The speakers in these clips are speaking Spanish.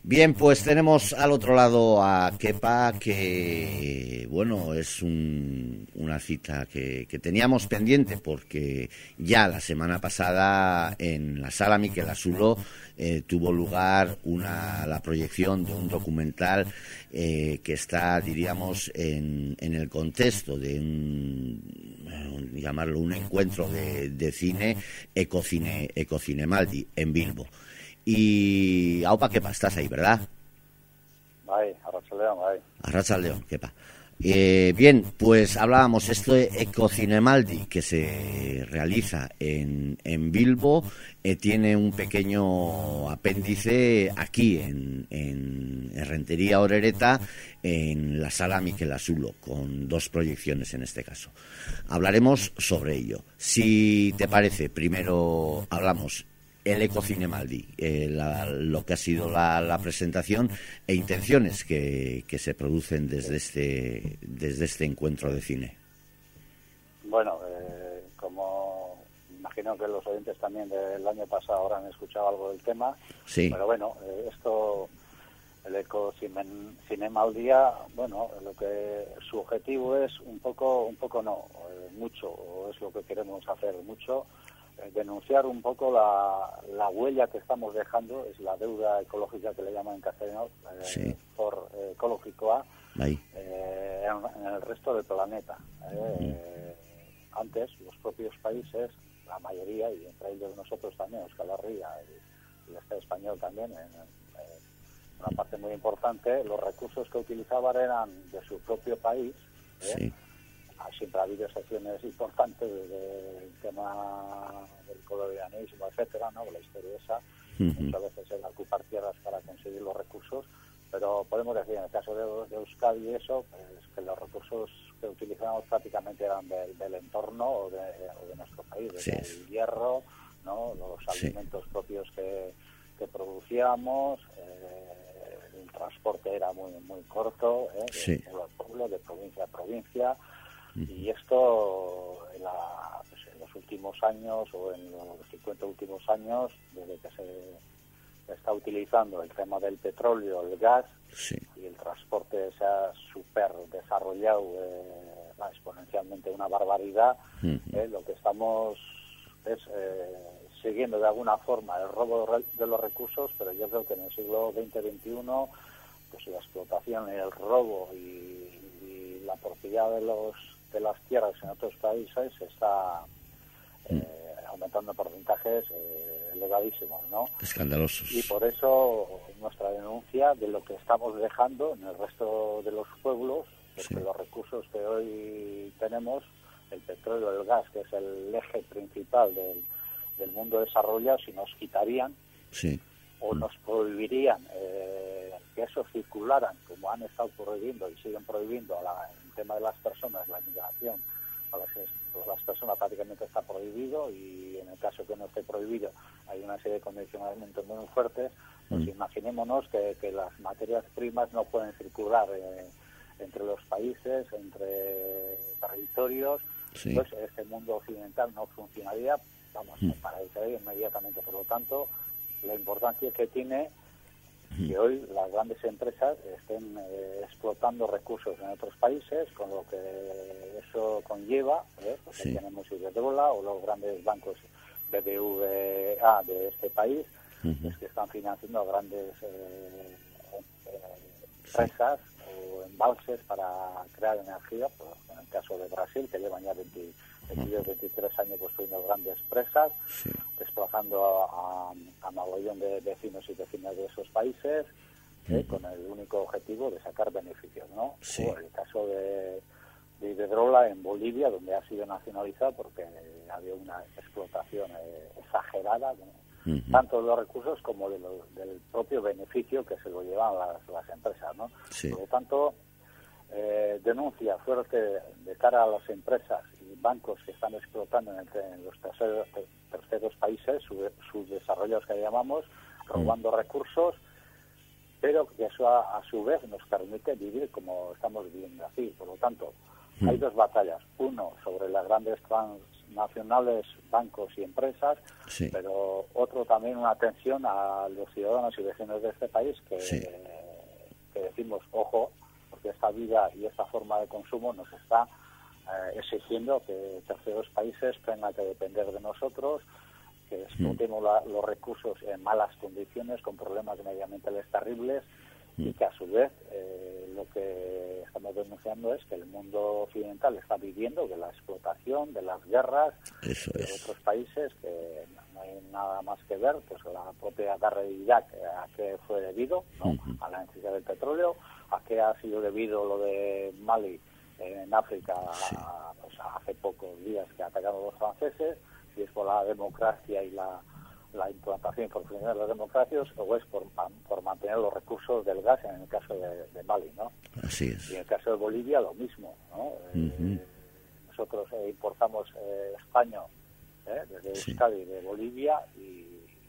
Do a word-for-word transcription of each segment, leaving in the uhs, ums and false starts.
Bien, pues tenemos al otro lado a Kepa, que, bueno, es un, una cita que, que teníamos pendiente porque ya la semana pasada en la Sala Miquel Asulo eh, tuvo lugar una, la proyección de un documental eh, que está, diríamos, en, en el contexto de un, llamarlo un encuentro de, de cine, Ecocine, Ecocinemaldi, en Bilbo. Y aupa, Kepa, estás ahí, ¿verdad? Ahí, Arratsaldeon, ahí. Arratsaldeon, Kepa. Eh, bien, pues hablábamos esto de Ecocinemaldi que se realiza en, en Bilbo, eh, tiene un pequeño apéndice aquí en, en, en Rentería Orereta, en la Sala Miquel Asulo, con dos proyecciones en este caso. Hablaremos sobre ello. Si te parece, primero hablamos el Ecocinemaldi, eh, la, lo que ha sido la, la presentación e intenciones que, que se producen desde este desde este encuentro de cine. Bueno, eh, como imagino que los oyentes también del año pasado ahora han escuchado algo del tema, sí. Pero bueno, eh, esto, el Ecocinemaldi, bueno, lo que su objetivo es un poco, un poco no, eh, mucho, o es lo que queremos hacer mucho, denunciar un poco la, la huella que estamos dejando, es la deuda ecológica que le llaman en castellano, eh, sí. por eh, ecológico A, eh, en, en el resto del planeta. Eh, mm. eh, antes, los propios países, la mayoría, y entre ellos nosotros también, Euskal Herria y, y el Estado español también, en, en una parte muy importante, los recursos que utilizaban eran de su propio país. ¿eh? Sí. Siempre ha habido excepciones importantes del tema del colonialismo, etcétera, ¿no? La historia esa, uh-huh. muchas veces era ocupar tierras para conseguir los recursos, pero podemos decir, en el caso de, de Euskadi y eso, pues que los recursos que utilizábamos prácticamente eran del, del entorno o de, o de nuestro país, sí. El hierro, ¿no? Los sí. alimentos propios que, que producíamos, eh, el transporte era muy muy corto, ¿eh? de sí. pueblo a pueblo, de provincia a provincia. Y esto en, la, pues en los últimos años o en los cincuenta últimos años, desde que se está utilizando el tema del petróleo, el gas sí. y el transporte se ha super desarrollado eh, exponencialmente una barbaridad, uh-huh. eh, lo que estamos es eh, siguiendo de alguna forma el robo de los recursos, pero yo creo que en el siglo veinte veintiuno pues la explotación y el robo y, y la propiedad de los de las tierras en otros países está eh, aumentando porcentajes eh, elevadísimos, ¿no? Escandalosos. Y por eso nuestra denuncia de lo que estamos dejando en el resto de los pueblos, porque sí. los recursos que hoy tenemos, el petróleo, el gas, que es el eje principal del, del mundo desarrollado, si nos quitarían sí. o nos prohibirían eh, que eso circularan, como han estado prohibiendo y siguen prohibiendo a la, el tema de las personas, la migración, a las, a las personas prácticamente está prohibido, y en el caso que no esté prohibido hay una serie de condicionamientos muy fuertes. Pues mm. imaginémonos que, que las materias primas no pueden circular eh, entre los países, entre territorios, sí. pues este mundo occidental no funcionaría, vamos, mm. paralizaría inmediatamente. Por lo tanto, la importancia que tiene que hoy las grandes empresas estén eh, explotando recursos en otros países, con lo que eso conlleva, ¿eh? Porque sí. tenemos Iberdrola o los grandes bancos B B V A de este país, uh-huh. pues que están financiando a grandes eh, eh, empresas sí. o embalses para crear energía, pues en el caso de Brasil, que llevan ya veinte, veintidós, veintitrés años construyendo grandes presas, sí. desplazando a, a, a mogollón de vecinos y vecinas de esos países, eh, uh-huh. con el único objetivo de sacar beneficios, ¿no? Sí. O el caso de, de Iberdrola en Bolivia, donde ha sido nacionalizado porque había una explotación eh, exagerada, ¿no? uh-huh. tanto de los recursos como de lo, del propio beneficio que se lo llevan las, las empresas, ¿no? Sí. Por lo tanto, eh, denuncia fuerte de cara a las empresas y bancos que están explotando en, el, en los terceros, terceros países, subdesarrollados que llamamos, robando mm. recursos, pero que eso a, a su vez nos permite vivir como estamos viviendo aquí. Por lo tanto, mm. hay dos batallas. Uno, sobre las grandes nacionales, bancos y empresas, sí. pero otro también una atención a los ciudadanos y vecinos de este país que, sí. que decimos, ojo, porque esta vida y esta forma de consumo nos está eh, exigiendo que terceros países tengan que depender de nosotros, que explotemos mm. la, los recursos en malas condiciones, con problemas medioambientales terribles, mm. y que a su vez eh, lo que estamos denunciando es que el mundo occidental está viviendo de la explotación, de las guerras, Eso de es. otros países, que no hay nada más que ver, pues la propia guerra de Irak, a qué fue debido, ¿no? Uh-huh. A la necesidad del petróleo, a qué ha sido debido lo de Mali en África, sí. a, pues hace pocos días que atacaron los franceses, si es por la democracia y la, la implantación y profundidad de las democracias, o es por, por mantener los recursos del gas en el caso de, de Mali, ¿no? Así es. Y en el caso de Bolivia lo mismo, ¿no? Uh-huh. Eh, nosotros eh, importamos eh, estaño eh, desde Euskadi, sí. de Bolivia, y,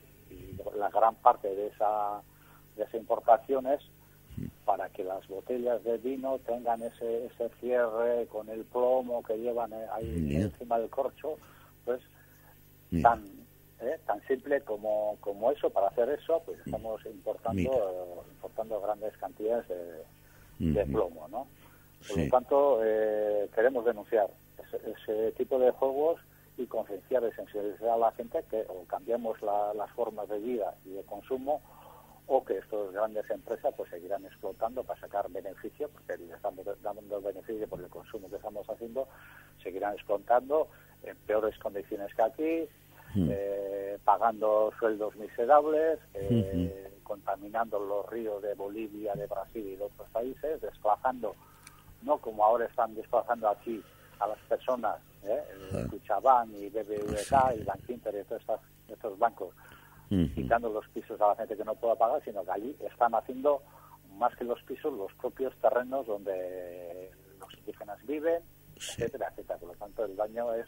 y la gran parte de esa de esa importación es para que las botellas de vino tengan ese ese cierre con el plomo que llevan ahí yeah. encima del corcho, pues yeah. tan eh, tan simple como como eso. Para hacer eso, pues estamos importando eh, importando grandes cantidades de, uh-huh. de plomo, ¿no? Por sí. lo tanto, eh, queremos denunciar ese, ese tipo de juegos y concienciar y sensibilizar a la gente que o cambiamos la, las formas de vida y de consumo, o que estas grandes empresas pues seguirán explotando para sacar beneficio, porque les estamos dando beneficio por el consumo que estamos haciendo, seguirán explotando en peores condiciones que aquí, mm. eh, pagando sueldos miserables, eh, mm-hmm. contaminando los ríos de Bolivia, de Brasil y de otros países, desplazando, no como ahora están desplazando aquí a las personas, ¿eh? el Cuchabán y B B V A y Bankinter y todos estos, estos bancos, Uh-huh. quitando los pisos a la gente que no pueda pagar, sino que allí están haciendo, más que los pisos, los propios terrenos donde los indígenas viven, sí. etcétera, etcétera. Por lo tanto, el daño es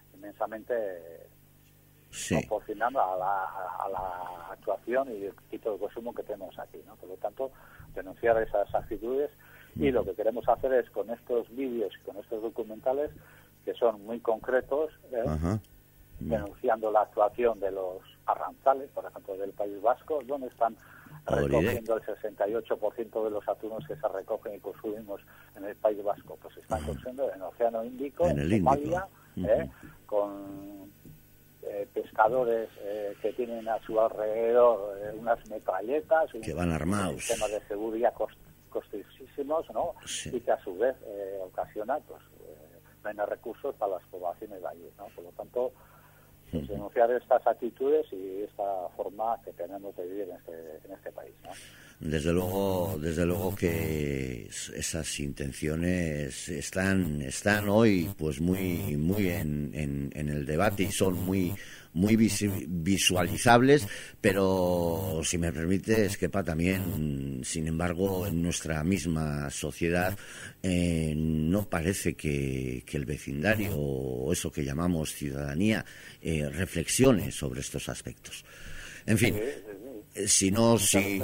inmensamente sí. proporcional a la, a la actuación y el tipo de consumo que tenemos aquí, ¿no? Por lo tanto, denunciar esas actitudes, uh-huh. y lo que queremos hacer es, con estos vídeos y con estos documentales, que son muy concretos, ¿eh? uh-huh. denunciando la actuación de los arranzales, por ejemplo, del País Vasco, donde están recogiendo el sesenta y ocho por ciento de los atunes que se recogen y consumimos en el País Vasco. Pues están uh-huh. consumiendo en el Océano Índico, en, en Somalia, uh-huh. eh, con eh, pescadores eh, que tienen a su alrededor eh, unas metralletas, que van armados, un sistema de seguridad cost, costosísimos, ¿no? Sí. Y que a su vez eh, ocasiona pues eh, menos recursos para las poblaciones de allí, ¿no? Por lo tanto, pues, denunciar estas actitudes y esta forma que tenemos de vivir en este, en este país, ¿no? Desde luego, desde luego que esas intenciones están están hoy pues muy muy en, en, en el debate y son muy muy visualizables, pero si me permites, Kepa, también, sin embargo, en nuestra misma sociedad eh, no parece que, que el vecindario o eso que llamamos ciudadanía eh, reflexione sobre estos aspectos. En fin, si no, si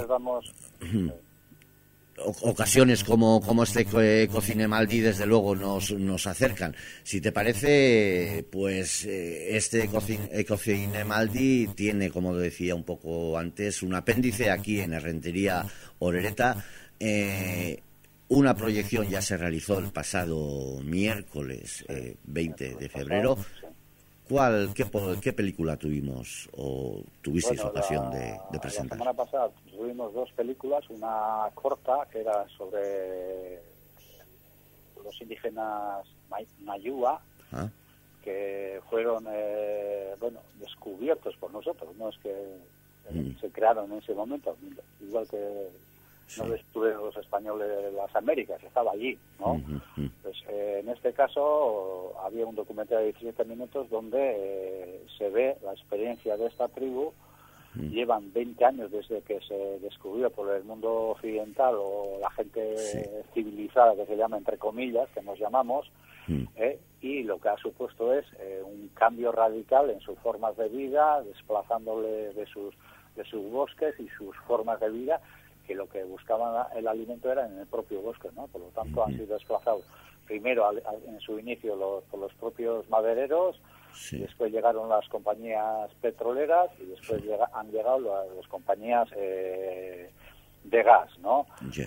ocasiones como, como este eh, Cocinemaldi desde luego nos, nos acercan. Si te parece, pues eh, este Cocinemaldi tiene, como decía un poco antes, un apéndice aquí en Errentería Orereta. Eh, una proyección ya se realizó el pasado miércoles eh, veinte de febrero. ¿Cuál, qué, qué película tuvimos o tuvisteis bueno, ocasión la, de, de presentar? La semana pasada tuvimos dos películas, una corta que era sobre los indígenas Mayúa, ¿ah? que fueron eh, bueno descubiertos por nosotros, no es que mm. se crearon en ese momento, igual que sí. no descubrieron los españoles de las Américas, estaba allí, ¿no? Mm-hmm. Pues eh, en este caso había un documental de diecisiete minutos donde eh, se ve la experiencia de esta tribu. Mm. Llevan veinte años desde que se descubrió por el mundo occidental o la gente sí. civilizada, que se llama entre comillas, que nos llamamos, mm. eh, y lo que ha supuesto es eh, un cambio radical en sus formas de vida, desplazándole de sus de sus bosques y sus formas de vida, que lo que buscaban el alimento era en el propio bosque, ¿no? Por lo tanto, han sido desplazados primero al, al, en su inicio los, por los propios madereros, Sí. Después llegaron las compañías petroleras y después llega, han llegado las, las compañías eh, de gas, ¿no? Yeah.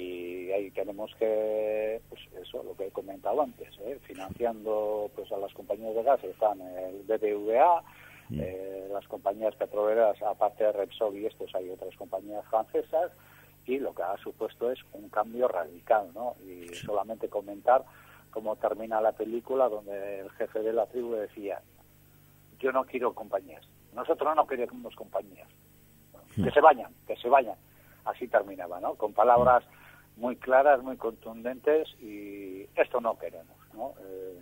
Y ahí tenemos que, pues eso, lo que he comentado antes, ¿eh? Financiando pues a las compañías de gas están el B B V A, mm. eh, las compañías petroleras, aparte de Repsol y estos, hay otras compañías francesas, y lo que ha supuesto es un cambio radical, ¿no? Y sí. solamente comentar cómo termina la película, donde el jefe de la tribu decía: yo no quiero compañías, nosotros no queremos compañías, mm. que se vayan, que se vayan. Así terminaba, ¿no? Con palabras muy claras, muy contundentes, y esto no queremos, ¿no? Eh,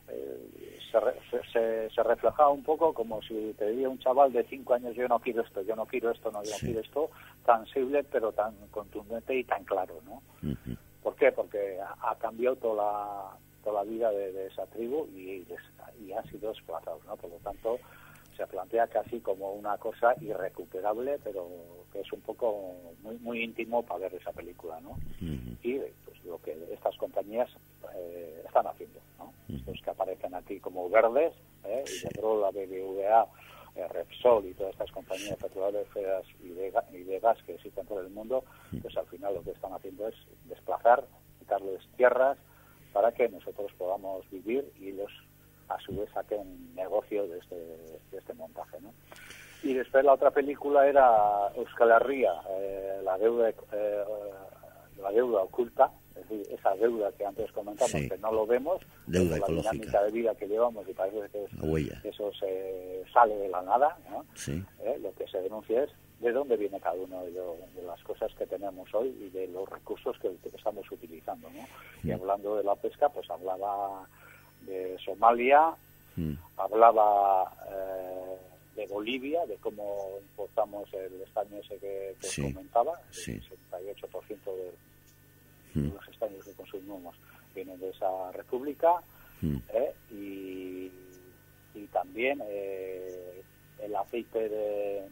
eh, se, re, se, se reflejaba un poco como si te diría un chaval de cinco años: yo no quiero esto, yo no quiero esto, no, yo no sí. quiero esto, tan simple pero tan contundente y tan claro, ¿no? Uh-huh. ¿Por qué? Porque ha, ha cambiado toda la, toda la vida de, de esa tribu y, y han sido desplazados, ¿no? Por lo tanto, se plantea casi como una cosa irrecuperable, pero que es un poco muy muy íntimo para ver esa película, ¿no? Uh-huh. Y pues lo que estas compañías eh, están haciendo, ¿no? Uh-huh. Estos que aparecen aquí como verdes, ¿eh? Sí. Y la B B V A, eh, Repsol y todas estas compañías petroleras y de, y de gas que existen por el mundo, uh-huh. pues al final lo que están haciendo es desplazar, quitarles tierras para que nosotros podamos vivir y los a su vez saquen negocio de este, de este montaje, ¿no? Y después la otra película era Euskal Herria, eh, la deuda eh, la deuda oculta, es decir, esa deuda que antes comentamos, sí. que no lo vemos, deuda la ecológica. dinámica de vida que llevamos, y parece que es, eso se sale de la nada, ¿no? Sí. Eh, lo que se denuncia es de dónde viene cada uno de, lo, de las cosas que tenemos hoy y de los recursos que, que estamos utilizando, ¿no? Mm. Y hablando de la pesca, pues hablaba de Somalia, mm. hablaba eh, de Bolivia, de cómo importamos el estaño ese que, que sí. os comentaba, sí. el sesenta y ocho por ciento de, mm. de los estaños que consumimos vienen de esa república, mm. eh, y, y también eh, el aceite de,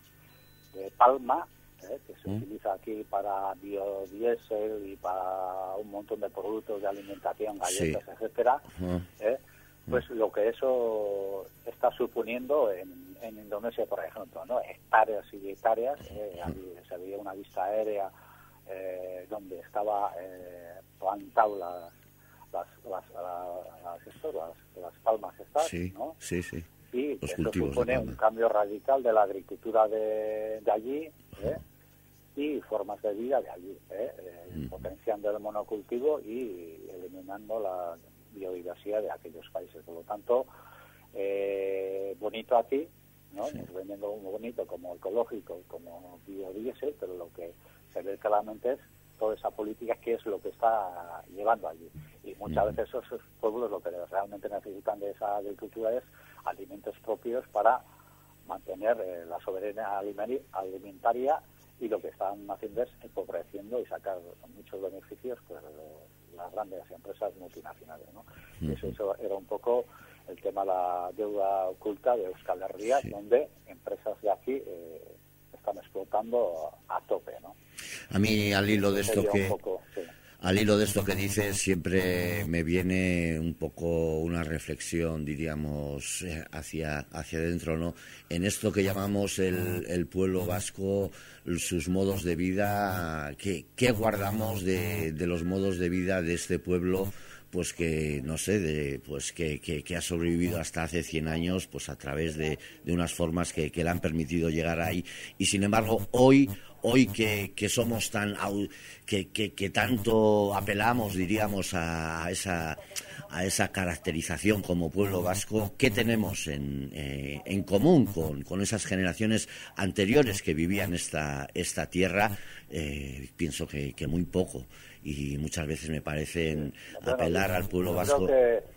de palma, ¿eh? que se mm. utiliza aquí para biodiesel y para un montón de productos de alimentación, galletas, sí. etcétera, uh-huh. ¿eh? pues uh-huh. lo que eso está suponiendo en, en Indonesia, por ejemplo, ¿no? Hectáreas y hectáreas, ¿eh? uh-huh. se veía una vista aérea eh, donde estaba eh, plantado las las las, las, las, esto, las, las palmas estas, sí, ¿no? Sí, sí. Y Los eso supone un cambio radical de la agricultura de, de allí, ¿eh? y formas de vida de allí, ¿eh? Eh, mm. potenciando el monocultivo y eliminando la biodiversidad de aquellos países. Por lo tanto, eh, bonito aquí, ¿no? Sí. Nos vendiendo muy bonito como ecológico, como biodiesel, pero lo que se ve claramente es toda esa política que es lo que está llevando allí. Y muchas mm. veces esos pueblos lo que realmente necesitan de esa agricultura es alimentos propios para mantener eh, la soberanía alimentaria, y lo que están haciendo es empobreciendo y sacar muchos beneficios pues lo, las grandes empresas multinacionales, ¿no? Uh-huh. Eso, eso era un poco el tema de la deuda oculta de Euskal Herria, sí. donde empresas de aquí eh, están explotando a, a tope, ¿no? A mí, al hilo de esto que... Poco, sí. Al hilo de esto que dices, siempre me viene un poco una reflexión, diríamos, hacia hacia adentro, ¿no? En esto que llamamos el, el pueblo vasco, sus modos de vida, ¿qué, qué guardamos de, de los modos de vida de este pueblo? Pues que, no sé, de, pues que, que, que ha sobrevivido hasta hace cien años, pues a través de, de unas formas que, que le han permitido llegar ahí. Y sin embargo, hoy... Hoy que, que somos tan que, que, que tanto apelamos, diríamos, a esa a esa caracterización como pueblo vasco, ¿qué tenemos en, eh, en común con, con esas generaciones anteriores que vivían esta esta tierra? Eh, pienso que, que muy poco, y muchas veces me parecen apelar al pueblo vasco.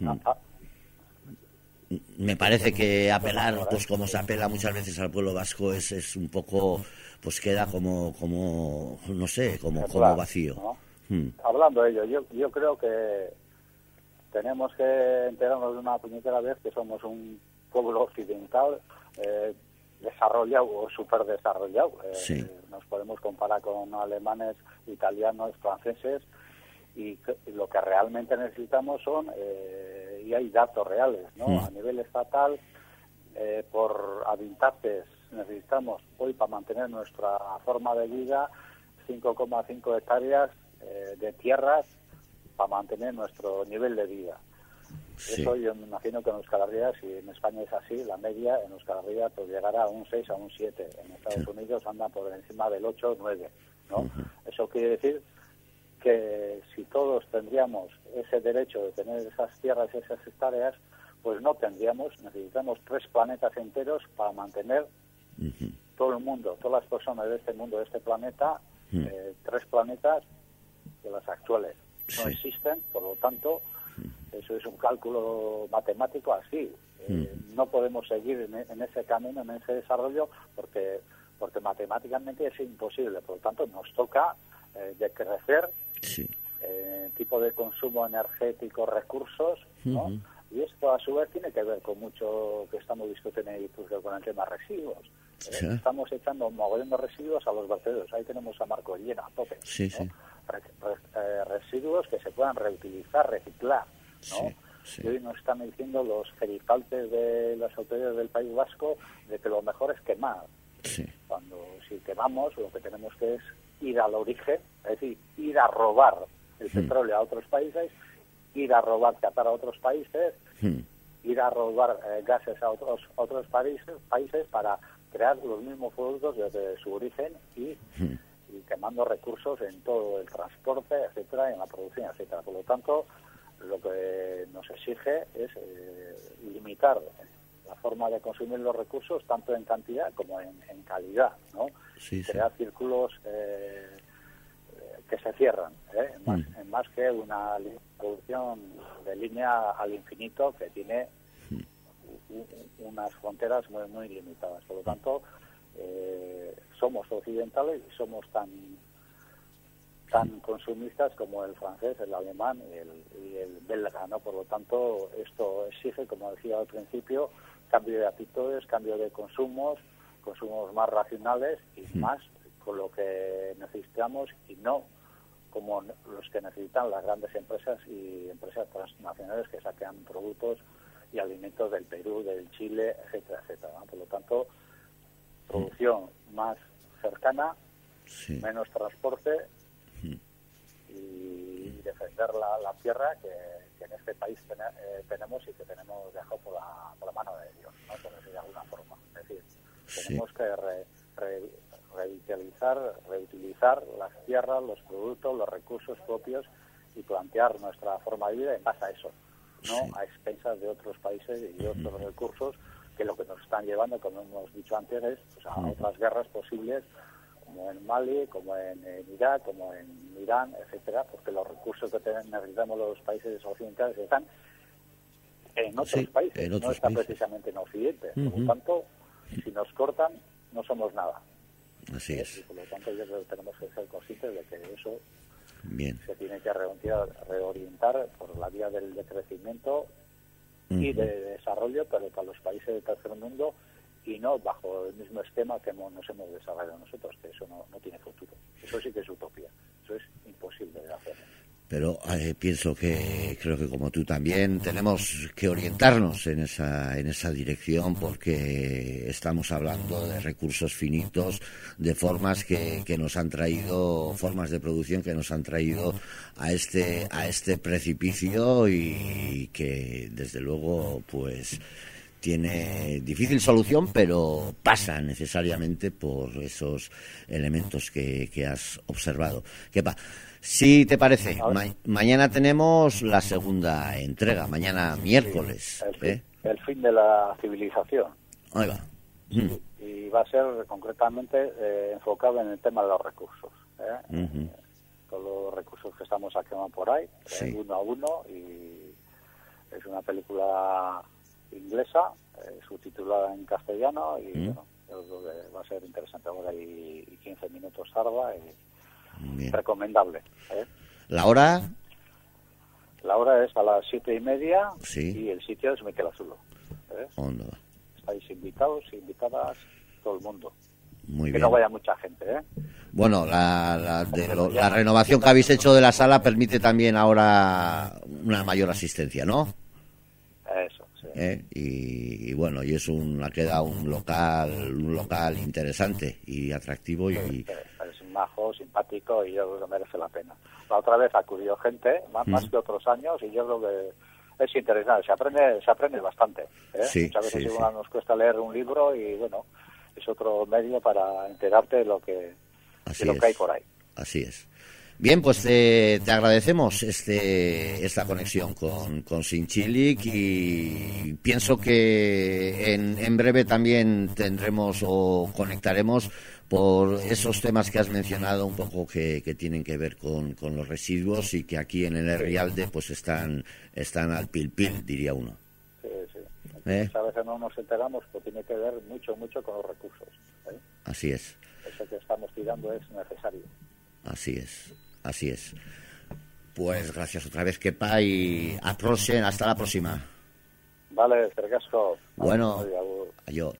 Me parece que apelar, pues como se apela muchas veces al pueblo vasco, es, es un poco, pues queda como, como no sé, como, como vacío. ¿No? Hmm. Hablando de ello, yo, yo creo que tenemos que enterarnos de una puñetera vez que somos un pueblo occidental eh, desarrollado o súper desarrollado. Eh, sí. Nos podemos comparar con alemanes, italianos, franceses, y lo que realmente necesitamos son eh, y hay datos reales, ¿no? Mm. A nivel estatal, eh, por habitantes necesitamos hoy para mantener nuestra forma de vida cinco coma cinco hectáreas eh, de tierras para mantener nuestro nivel de vida. Sí. Eso yo me imagino que en Euskal Herria, si en España es así, la media en Euskal Herria pues llegará a un seis, a un siete. En Estados Sí. Unidos anda por encima del ocho, nueve, ¿no? Ujú. Eso quiere decir que si todos tendríamos ese derecho de tener esas tierras, esas hectáreas, pues no tendríamos, necesitamos tres planetas enteros para mantener Ujú. todo el mundo, todas las personas de este mundo, de este planeta, Mm. eh, tres planetas de las actuales. No Sí. existen, por lo tanto, eso es un cálculo matemático así. Eh, Mm. No podemos seguir en, en ese camino, en ese desarrollo, porque porque matemáticamente es imposible. Por lo tanto, nos toca eh, decrecer Sí. eh, tipo de consumo energético, recursos, ¿no? Ujú. Y esto a su vez tiene que ver con mucho que estamos discutiendo en Guipúzcoa con el tema residuos. Eh, Sí. Estamos echando un mogollón de residuos a los vertederos. Ahí tenemos a Marco Llena, a tope. Sí, ¿no? sí. Re- re- eh, residuos que se puedan reutilizar, reciclar, ¿no? Sí, sí. Y hoy nos están diciendo los gerifaltes de las autoridades del País Vasco de que lo mejor es quemar. Sí. Cuando si quemamos, lo que tenemos que es ir al origen, es decir, ir a robar el petróleo a otros países, ir a robar catar a otros países, Mm. ir a robar eh, gases a otros otros países, países para crear los mismos productos desde su origen y, Mm. y quemando recursos en todo el transporte, etcétera, en la producción, etcétera. Por lo tanto, lo que nos exige es eh, limitar la forma de consumir los recursos tanto en cantidad como en, en calidad, ¿no? Sí, sí. Crear círculos eh, eh, que se cierran, ¿eh? más, Mm. en más que una li- producción de línea al infinito que tiene u- u- unas fronteras muy muy limitadas. Por lo tanto, eh, somos occidentales y somos tan tan consumistas como el francés, el alemán y el, y el belga, ¿no? Por lo tanto, esto exige, como decía al principio, cambio de actitudes, cambio de consumos, consumos más racionales y más con lo que necesitamos y no como los que necesitan las grandes empresas y empresas transnacionales que saquean productos y alimentos del Perú, del Chile, etcétera, etcétera, ¿no? Por lo tanto, producción más cercana, Sí. menos transporte y defender la, la tierra que, que en este país ten, eh, tenemos y que tenemos dejado por la, por la mano de Dios, ¿no? Por decirlo de alguna forma. Es decir, Sí. tenemos que re, re, revitalizar, reutilizar las tierras, los productos, los recursos propios y plantear nuestra forma de vida en base a eso, no Sí. a expensas de otros países y de otros recursos que lo que nos están llevando, como hemos dicho antes, es pues, a Ujú. otras guerras posibles como en Mali, como en, en Irak, como en Irán, etcétera, porque los recursos que tenemos, necesitamos los países occidentales están en otros Sí, países, en no otros están países. precisamente en Occidente. Por Ujú. lo tanto, si nos cortan, no somos nada. Así ¿eh? es. Y por lo tanto, yo creo que tenemos que ser conscientes de que eso Bien. se tiene que reorientar, reorientar por la vía del decrecimiento y Ujú. de desarrollo, pero para los países del tercer mundo y no bajo el mismo esquema que hemos, nos hemos desarrollado nosotros, que eso no, no tiene futuro. Eso sí que es utopía, eso es imposible de hacer. Pero eh, pienso que creo que como tú también tenemos que orientarnos en esa en esa dirección porque estamos hablando de recursos finitos, de formas que, que nos han traído, formas de producción que nos han traído a este a este precipicio y que desde luego pues tiene difícil solución, pero pasa necesariamente por esos elementos que, que has observado. Kepa, si te parece, ma mañana tenemos la segunda entrega, mañana miércoles. El fin, ¿eh? el fin de la civilización. Ahí va. Mm. Y va a ser concretamente eh, enfocado en el tema de los recursos. ¿eh? Ujú. Todos los recursos que estamos sacando por ahí, Sí. eh, uno a uno, y es una película inglesa, eh, subtitulada en castellano, y Mm. bueno, yo creo que va a ser interesante. Ahora y, y quince minutos tarda, y Bien. recomendable. ¿eh? La hora, La hora es a las siete y media, Sí. y el sitio es Miquel Azulo. ¿eh? ¿dónde va? Estáis invitados, invitadas, todo el mundo. Muy Que bien. no vaya mucha gente, ¿eh? Bueno, la, la, de lo- la renovación que habéis hecho de la sala permite también ahora una mayor asistencia, ¿no? ¿eh? y, y bueno, y es un ha quedado un local un local interesante y atractivo. Sí, y es majo, simpático, y yo creo que merece la pena. La otra vez acudió gente, más, mm. más que otros años, y yo creo que es interesante, se aprende se aprende bastante, ¿eh? Sí, muchas veces sí, sí. nos cuesta leer un libro y bueno, es otro medio para enterarte de lo que, de lo que hay por ahí. Así es. Bien, pues te, te agradecemos este esta conexión con, con Zintzilik, y pienso que en, en breve también tendremos o conectaremos por esos temas que has mencionado un poco que, que tienen que ver con, con los residuos, y que aquí en el Herrialde pues están están al pil pil, diría uno. Sí, sí. ¿Eh? A veces no nos enteramos, pero tiene que ver mucho, mucho con los recursos, ¿eh? Así es. Eso que estamos tirando es necesario. Así es, así es. Pues gracias otra vez, Kepa, y hasta la próxima. Vale, Fergasco. Bueno, adiós.